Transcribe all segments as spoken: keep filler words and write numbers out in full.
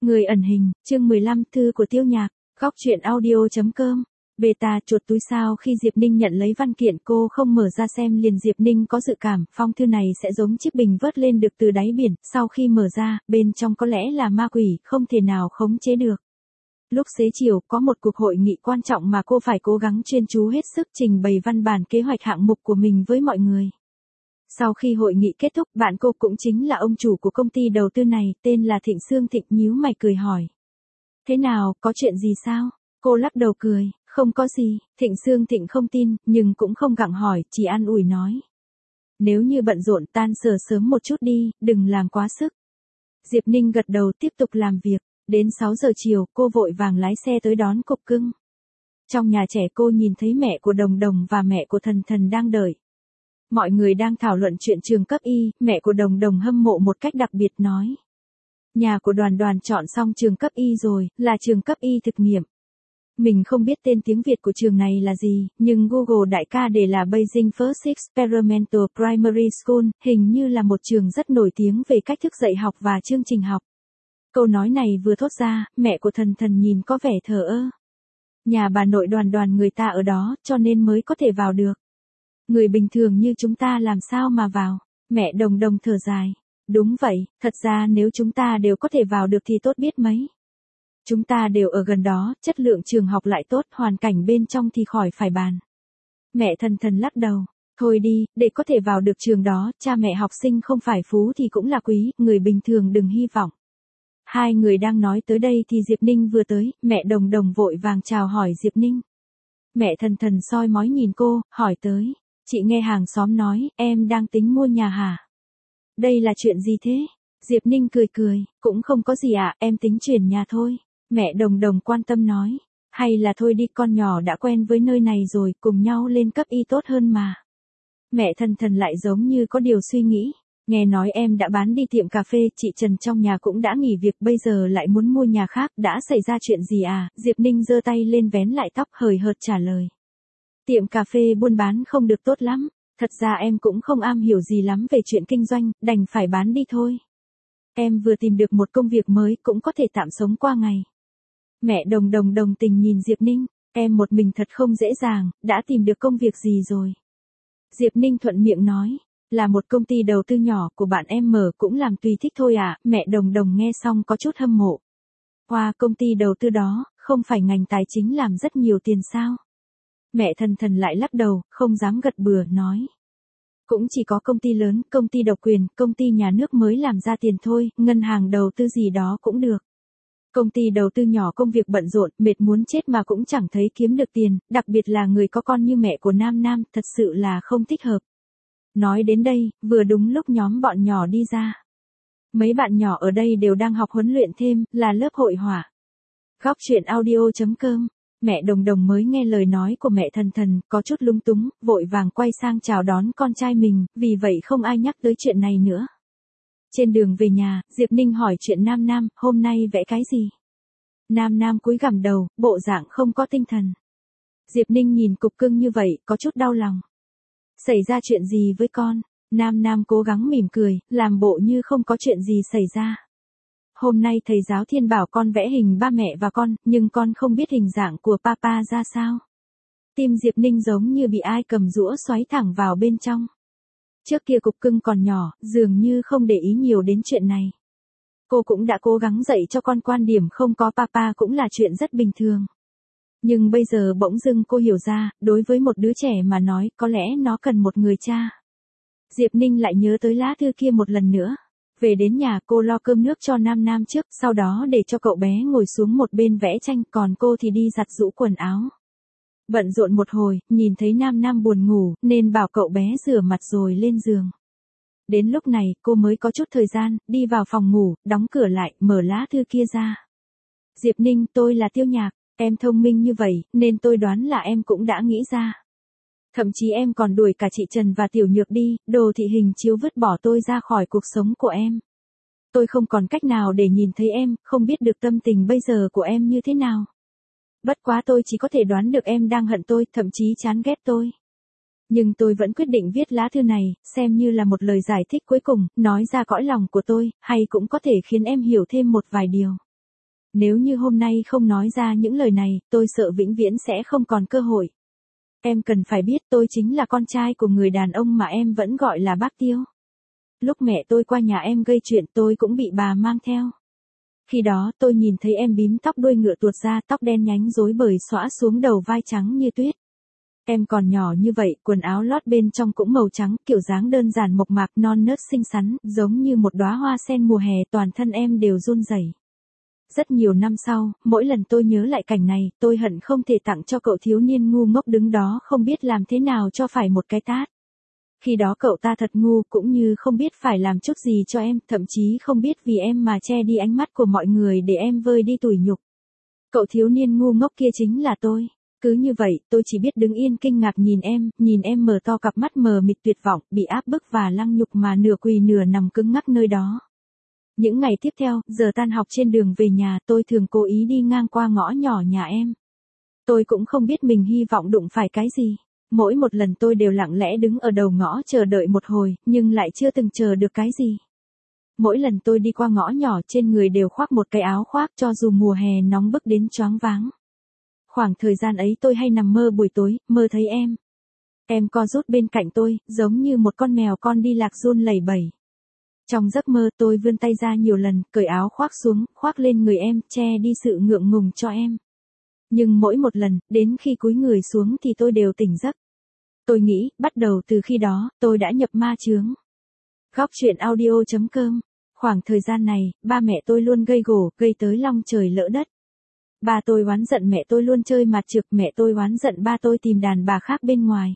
Người ẩn hình, chương mười lăm, thư của Tiêu Nhạc, góc truyện audio.com. Beta chuột túi sao khi Diệp Ninh nhận lấy văn kiện cô không mở ra xem liền. Diệp Ninh có dự cảm, phong thư này sẽ giống chiếc bình vớt lên được từ đáy biển, sau khi mở ra, bên trong có lẽ là ma quỷ, không thể nào khống chế được. Lúc xế chiều, có một cuộc hội nghị quan trọng mà cô phải cố gắng chuyên chú hết sức trình bày văn bản kế hoạch hạng mục của mình với mọi người. Sau khi hội nghị kết thúc, bạn cô cũng chính là ông chủ của công ty đầu tư này, tên là Thịnh Sương Thịnh, nhíu mày cười hỏi. Thế nào, có chuyện gì sao? Cô lắc đầu cười, không có gì. Thịnh Sương Thịnh không tin, nhưng cũng không gặng hỏi, chỉ an ủi nói. Nếu như bận rộn tan sở sớm một chút đi, đừng làm quá sức. Diệp Ninh gật đầu tiếp tục làm việc. Đến sáu giờ chiều, cô vội vàng lái xe tới đón Cục Cưng. Trong nhà trẻ cô nhìn thấy mẹ của Đồng Đồng và mẹ của Thần Thần đang đợi. Mọi người đang thảo luận chuyện trường cấp y, mẹ của Đồng Đồng hâm mộ một cách đặc biệt nói. Nhà của Đoàn Đoàn chọn xong trường cấp y rồi, là trường cấp y thực nghiệm. Mình không biết tên tiếng Việt của trường này là gì, nhưng Google đại ca để là Beijing First Experimental Primary School, hình như là một trường rất nổi tiếng về cách thức dạy học và chương trình học. Câu nói này vừa thốt ra, mẹ của Thần Thần nhìn có vẻ thờ ơ. Nhà bà nội Đoàn Đoàn người ta ở đó, cho nên mới có thể vào được. Người bình thường như chúng ta làm sao mà vào? Mẹ Đồng Đồng thở dài. Đúng vậy, thật ra nếu chúng ta đều có thể vào được thì tốt biết mấy. Chúng ta đều ở gần đó, chất lượng trường học lại tốt, hoàn cảnh bên trong thì khỏi phải bàn. Mẹ Thần Thần lắc đầu. Thôi đi, để có thể vào được trường đó, cha mẹ học sinh không phải phú thì cũng là quý, người bình thường đừng hy vọng. Hai người đang nói tới đây thì Diệp Ninh vừa tới, mẹ Đồng Đồng vội vàng chào hỏi Diệp Ninh. Mẹ Thần Thần soi mói nhìn cô, hỏi tới. Chị nghe hàng xóm nói, em đang tính mua nhà hả? Đây là chuyện gì thế? Diệp Ninh cười cười, cũng không có gì ạ, à, em tính chuyển nhà thôi. Mẹ Đồng Đồng quan tâm nói, hay là thôi đi, con nhỏ đã quen với nơi này rồi, cùng nhau lên cấp y tốt hơn mà. Mẹ Thần Thần lại giống như có điều suy nghĩ, nghe nói em đã bán đi tiệm cà phê, chị Trần trong nhà cũng đã nghỉ việc, bây giờ lại muốn mua nhà khác, đã xảy ra chuyện gì à? Diệp Ninh giơ tay lên vén lại tóc hời hợt trả lời. Tiệm cà phê buôn bán không được tốt lắm, thật ra em cũng không am hiểu gì lắm về chuyện kinh doanh, đành phải bán đi thôi. Em vừa tìm được một công việc mới, cũng có thể tạm sống qua ngày. Mẹ Đồng Đồng đồng tình nhìn Diệp Ninh, em một mình thật không dễ dàng, đã tìm được công việc gì rồi? Diệp Ninh thuận miệng nói, là một công ty đầu tư nhỏ của bạn em mở, cũng làm tùy thích thôi à. Mẹ Đồng Đồng nghe xong có chút hâm mộ. Qua công ty đầu tư đó, không phải ngành tài chính làm rất nhiều tiền sao? Mẹ Thần Thần lại lắc đầu, không dám gật bừa, nói. Cũng chỉ có công ty lớn, công ty độc quyền, công ty nhà nước mới làm ra tiền thôi, ngân hàng đầu tư gì đó cũng được. Công ty đầu tư nhỏ công việc bận rộn, mệt muốn chết mà cũng chẳng thấy kiếm được tiền, đặc biệt là người có con như mẹ của Nam Nam, thật sự là không thích hợp. Nói đến đây, vừa đúng lúc nhóm bọn nhỏ đi ra. Mấy bạn nhỏ ở đây đều đang học huấn luyện thêm, là lớp hội họa. Góc truyện audio.com. Mẹ Đồng Đồng mới nghe lời nói của mẹ Thần Thần, có chút lung túng, vội vàng quay sang chào đón con trai mình, vì vậy không ai nhắc tới chuyện này nữa. Trên đường về nhà, Diệp Ninh hỏi chuyện Nam Nam, hôm nay vẽ cái gì? Nam Nam cúi gằm đầu, bộ dạng không có tinh thần. Diệp Ninh nhìn Cục Cưng như vậy, có chút đau lòng. Xảy ra chuyện gì với con? Nam Nam cố gắng mỉm cười, làm bộ như không có chuyện gì xảy ra. Hôm nay thầy giáo Thiên bảo con vẽ hình ba mẹ và con, nhưng con không biết hình dạng của papa ra sao. Tim Diệp Ninh giống như bị ai cầm rũa xoáy thẳng vào bên trong. Trước kia Cục Cưng còn nhỏ, dường như không để ý nhiều đến chuyện này. Cô cũng đã cố gắng dạy cho con quan điểm không có papa cũng là chuyện rất bình thường. Nhưng bây giờ bỗng dưng cô hiểu ra, đối với một đứa trẻ mà nói, có lẽ nó cần một người cha. Diệp Ninh lại nhớ tới lá thư kia một lần nữa. Về đến nhà cô lo cơm nước cho Nam Nam trước, sau đó để cho cậu bé ngồi xuống một bên vẽ tranh, còn cô thì đi giặt giũ quần áo. Bận rộn một hồi, nhìn thấy Nam Nam buồn ngủ, nên bảo cậu bé rửa mặt rồi lên giường. Đến lúc này, cô mới có chút thời gian, đi vào phòng ngủ, đóng cửa lại, mở lá thư kia ra. Diệp Ninh, tôi là Tiêu Nhạc, em thông minh như vậy, nên tôi đoán là em cũng đã nghĩ ra. Thậm chí em còn đuổi cả chị Trần và Tiểu Nhược đi, đồ thị hình chiếu vứt bỏ tôi ra khỏi cuộc sống của em. Tôi không còn cách nào để nhìn thấy em, không biết được tâm tình bây giờ của em như thế nào. Bất quá tôi chỉ có thể đoán được em đang hận tôi, thậm chí chán ghét tôi. Nhưng tôi vẫn quyết định viết lá thư này, xem như là một lời giải thích cuối cùng, nói ra cõi lòng của tôi, hay cũng có thể khiến em hiểu thêm một vài điều. Nếu như hôm nay không nói ra những lời này, tôi sợ vĩnh viễn sẽ không còn cơ hội. Em cần phải biết tôi chính là con trai của người đàn ông mà em vẫn gọi là bác Tiêu. Lúc mẹ tôi qua nhà em gây chuyện tôi cũng bị bà mang theo. Khi đó tôi nhìn thấy em bím tóc đuôi ngựa tuột ra, tóc đen nhánh rối bời xõa xuống đầu vai trắng như tuyết. Em còn nhỏ như vậy, quần áo lót bên trong cũng màu trắng, kiểu dáng đơn giản mộc mạc non nớt xinh xắn, giống như một đóa hoa sen mùa hè, toàn thân em đều run rẩy. Rất nhiều năm sau, mỗi lần tôi nhớ lại cảnh này, tôi hận không thể tặng cho cậu thiếu niên ngu ngốc đứng đó không biết làm thế nào cho phải một cái tát. Khi đó cậu ta thật ngu, cũng như không biết phải làm chút gì cho em, thậm chí không biết vì em mà che đi ánh mắt của mọi người để em vơi đi tủi nhục. Cậu thiếu niên ngu ngốc kia chính là tôi. Cứ như vậy, tôi chỉ biết đứng yên kinh ngạc nhìn em, nhìn em mở to cặp mắt mờ mịt tuyệt vọng, bị áp bức và lăng nhục mà nửa quỳ nửa nằm cứng ngắc nơi đó. Những ngày tiếp theo, giờ tan học trên đường về nhà, tôi thường cố ý đi ngang qua ngõ nhỏ nhà em. Tôi cũng không biết mình hy vọng đụng phải cái gì. Mỗi một lần tôi đều lặng lẽ đứng ở đầu ngõ chờ đợi một hồi, nhưng lại chưa từng chờ được cái gì. Mỗi lần tôi đi qua ngõ nhỏ trên người đều khoác một cái áo khoác cho dù mùa hè nóng bức đến choáng váng. Khoảng thời gian ấy tôi hay nằm mơ buổi tối, mơ thấy em. Em co rút bên cạnh tôi, giống như một con mèo con đi lạc run lẩy bẩy. Trong giấc mơ tôi vươn tay ra nhiều lần, cởi áo khoác xuống, khoác lên người em, che đi sự ngượng ngùng cho em. Nhưng mỗi một lần, đến khi cúi người xuống thì tôi đều tỉnh giấc. Tôi nghĩ, bắt đầu từ khi đó, tôi đã nhập ma chướng. Góc truyện audio chấm com. Khoảng thời gian này, ba mẹ tôi luôn gây gổ, gây tới long trời lỡ đất. Ba tôi oán giận mẹ tôi luôn chơi mặt trực, mẹ tôi oán giận ba tôi tìm đàn bà khác bên ngoài.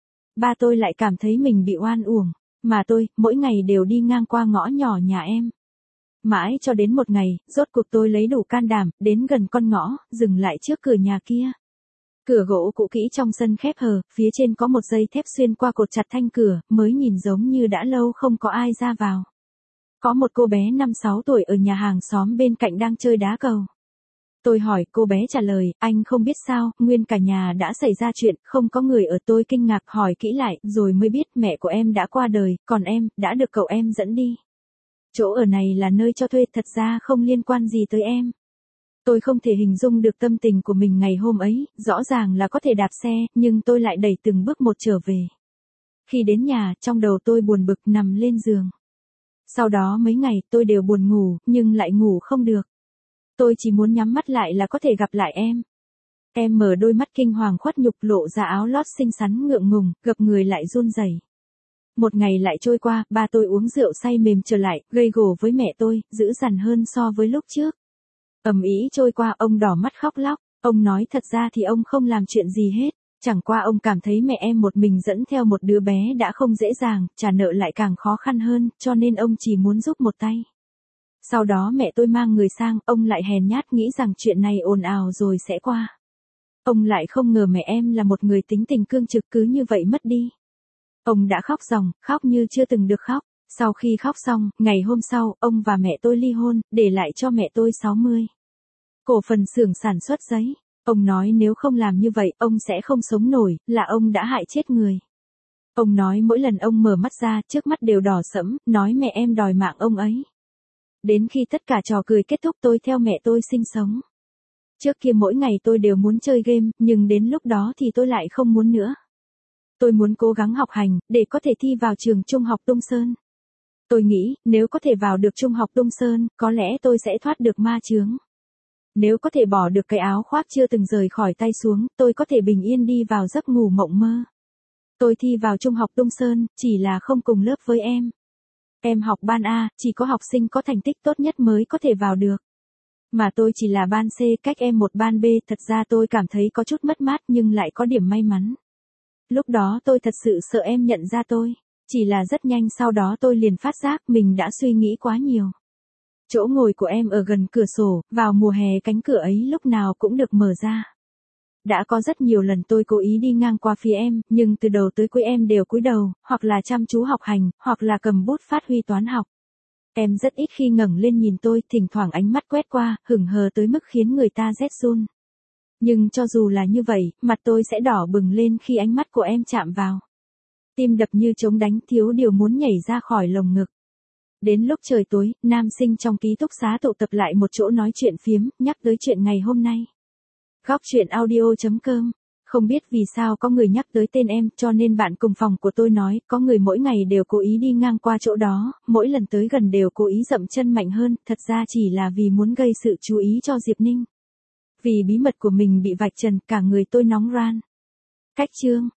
Ba tôi lại cảm thấy mình bị oan uổng, mà tôi, mỗi ngày đều đi ngang qua ngõ nhỏ nhà em. Mãi cho đến một ngày, rốt cuộc tôi lấy đủ can đảm, đến gần con ngõ, dừng lại trước cửa nhà kia. Cửa gỗ cũ kỹ trong sân khép hờ, phía trên có một dây thép xuyên qua cột chặt thanh cửa, mới nhìn giống như đã lâu không có ai ra vào. Có một cô bé năm sáu tuổi ở nhà hàng xóm bên cạnh đang chơi đá cầu. Tôi hỏi, cô bé trả lời, anh không biết sao, nguyên cả nhà đã xảy ra chuyện, không có người ở. Tôi kinh ngạc hỏi kỹ lại, rồi mới biết mẹ của em đã qua đời, còn em, đã được cậu em dẫn đi. Chỗ ở này là nơi cho thuê, thật ra không liên quan gì tới em. Tôi không thể hình dung được tâm tình của mình ngày hôm ấy, rõ ràng là có thể đạp xe, nhưng tôi lại đẩy từng bước một trở về. Khi đến nhà, trong đầu tôi buồn bực nằm lên giường. Sau đó mấy ngày tôi đều buồn ngủ, nhưng lại ngủ không được. Tôi chỉ muốn nhắm mắt lại là có thể gặp lại em. Em mở đôi mắt kinh hoàng khuất nhục, lộ ra áo lót xinh xắn ngượng ngùng, gập người lại run rẩy. Một ngày lại trôi qua, ba tôi uống rượu say mềm trở lại, gây gổ với mẹ tôi, dữ dằn hơn so với lúc trước. Ầm ĩ trôi qua, ông đỏ mắt khóc lóc, ông nói thật ra thì ông không làm chuyện gì hết, chẳng qua ông cảm thấy mẹ em một mình dẫn theo một đứa bé đã không dễ dàng, trả nợ lại càng khó khăn hơn, cho nên ông chỉ muốn giúp một tay. Sau đó mẹ tôi mang người sang, ông lại hèn nhát nghĩ rằng chuyện này ồn ào rồi sẽ qua. Ông lại không ngờ mẹ em là một người tính tình cương trực, cứ như vậy mất đi. Ông đã khóc ròng, khóc như chưa từng được khóc. Sau khi khóc xong, ngày hôm sau, ông và mẹ tôi ly hôn, để lại cho mẹ tôi sáu mươi cổ phần xưởng sản xuất giấy. Ông nói nếu không làm như vậy, ông sẽ không sống nổi, là ông đã hại chết người. Ông nói mỗi lần ông mở mắt ra, trước mắt đều đỏ sẫm, nói mẹ em đòi mạng ông ấy. Đến khi tất cả trò cười kết thúc, tôi theo mẹ tôi sinh sống. Trước kia mỗi ngày tôi đều muốn chơi game, nhưng đến lúc đó thì tôi lại không muốn nữa. Tôi muốn cố gắng học hành, để có thể thi vào trường trung học Đông Sơn. Tôi nghĩ, nếu có thể vào được trung học Đông Sơn, có lẽ tôi sẽ thoát được ma chướng. Nếu có thể bỏ được cái áo khoác chưa từng rời khỏi tay xuống, tôi có thể bình yên đi vào giấc ngủ mộng mơ. Tôi thi vào trung học Đông Sơn, chỉ là không cùng lớp với em. Em học ban A, chỉ có học sinh có thành tích tốt nhất mới có thể vào được. Mà tôi chỉ là ban C, cách em một ban B, thật ra tôi cảm thấy có chút mất mát nhưng lại có điểm may mắn. Lúc đó tôi thật sự sợ em nhận ra tôi, chỉ là rất nhanh sau đó tôi liền phát giác mình đã suy nghĩ quá nhiều. Chỗ ngồi của em ở gần cửa sổ, vào mùa hè cánh cửa ấy lúc nào cũng được mở ra. Đã có rất nhiều lần tôi cố ý đi ngang qua phía em, nhưng từ đầu tới cuối em đều cúi đầu, hoặc là chăm chú học hành, hoặc là cầm bút phát huy toán học. Em rất ít khi ngẩng lên nhìn tôi, thỉnh thoảng ánh mắt quét qua, hững hờ tới mức khiến người ta rét run. Nhưng cho dù là như vậy, mặt tôi sẽ đỏ bừng lên khi ánh mắt của em chạm vào. Tim đập như trống đánh, thiếu điều muốn nhảy ra khỏi lồng ngực. Đến lúc trời tối, nam sinh trong ký túc xá tụ tập lại một chỗ nói chuyện phiếm, nhắc tới chuyện ngày hôm nay. Góc chuyện audio chấm com. Không biết vì sao có người nhắc tới tên em, cho nên bạn cùng phòng của tôi nói, có người mỗi ngày đều cố ý đi ngang qua chỗ đó, mỗi lần tới gần đều cố ý dậm chân mạnh hơn, thật ra chỉ là vì muốn gây sự chú ý cho Diệp Ninh. Vì bí mật của mình bị vạch trần, cả người tôi nóng ran. Cách chương.